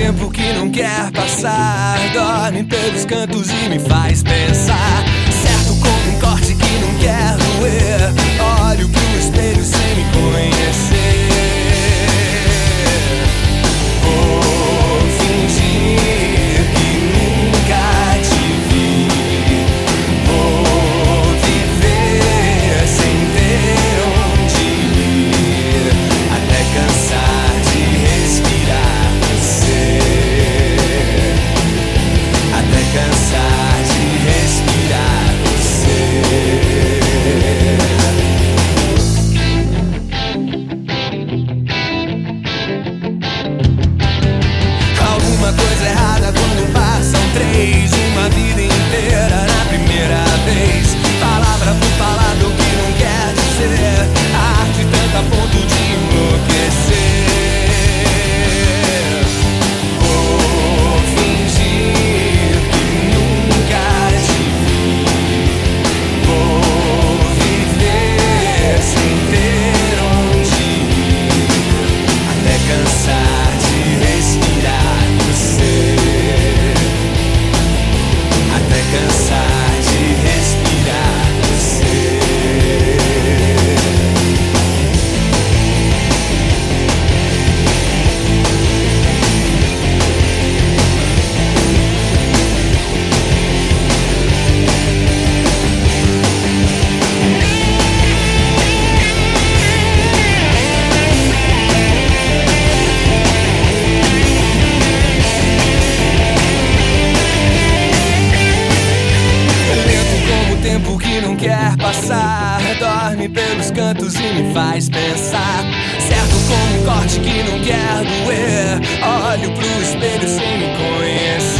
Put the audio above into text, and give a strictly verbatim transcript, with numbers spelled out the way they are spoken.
tempo que não quer passar, dorme pelos cantos e me faz pensar. Certo como um corte que não quer doer, olho pro espelho sem me conhecer. Vou fingir que nunca te vi, vou viver sem ter onde ir, até cansar de respirar você, até cansar de respirar você. Alguma coisa errada quando passam três, uma vida inteira na primeira vez. Palavra por palavra o que não quer dizer, arte tanto a ponto de enlouquecer. Vou fingir que nunca te vi, vou viver sem ter onde ir, até cansar de respirar você, até cansar de respirar você. Tempo que não quer passar, dorme pelos cantos e me faz pensar. Certo como um corte que não quer doer, olho pro espelho sem me conhecer.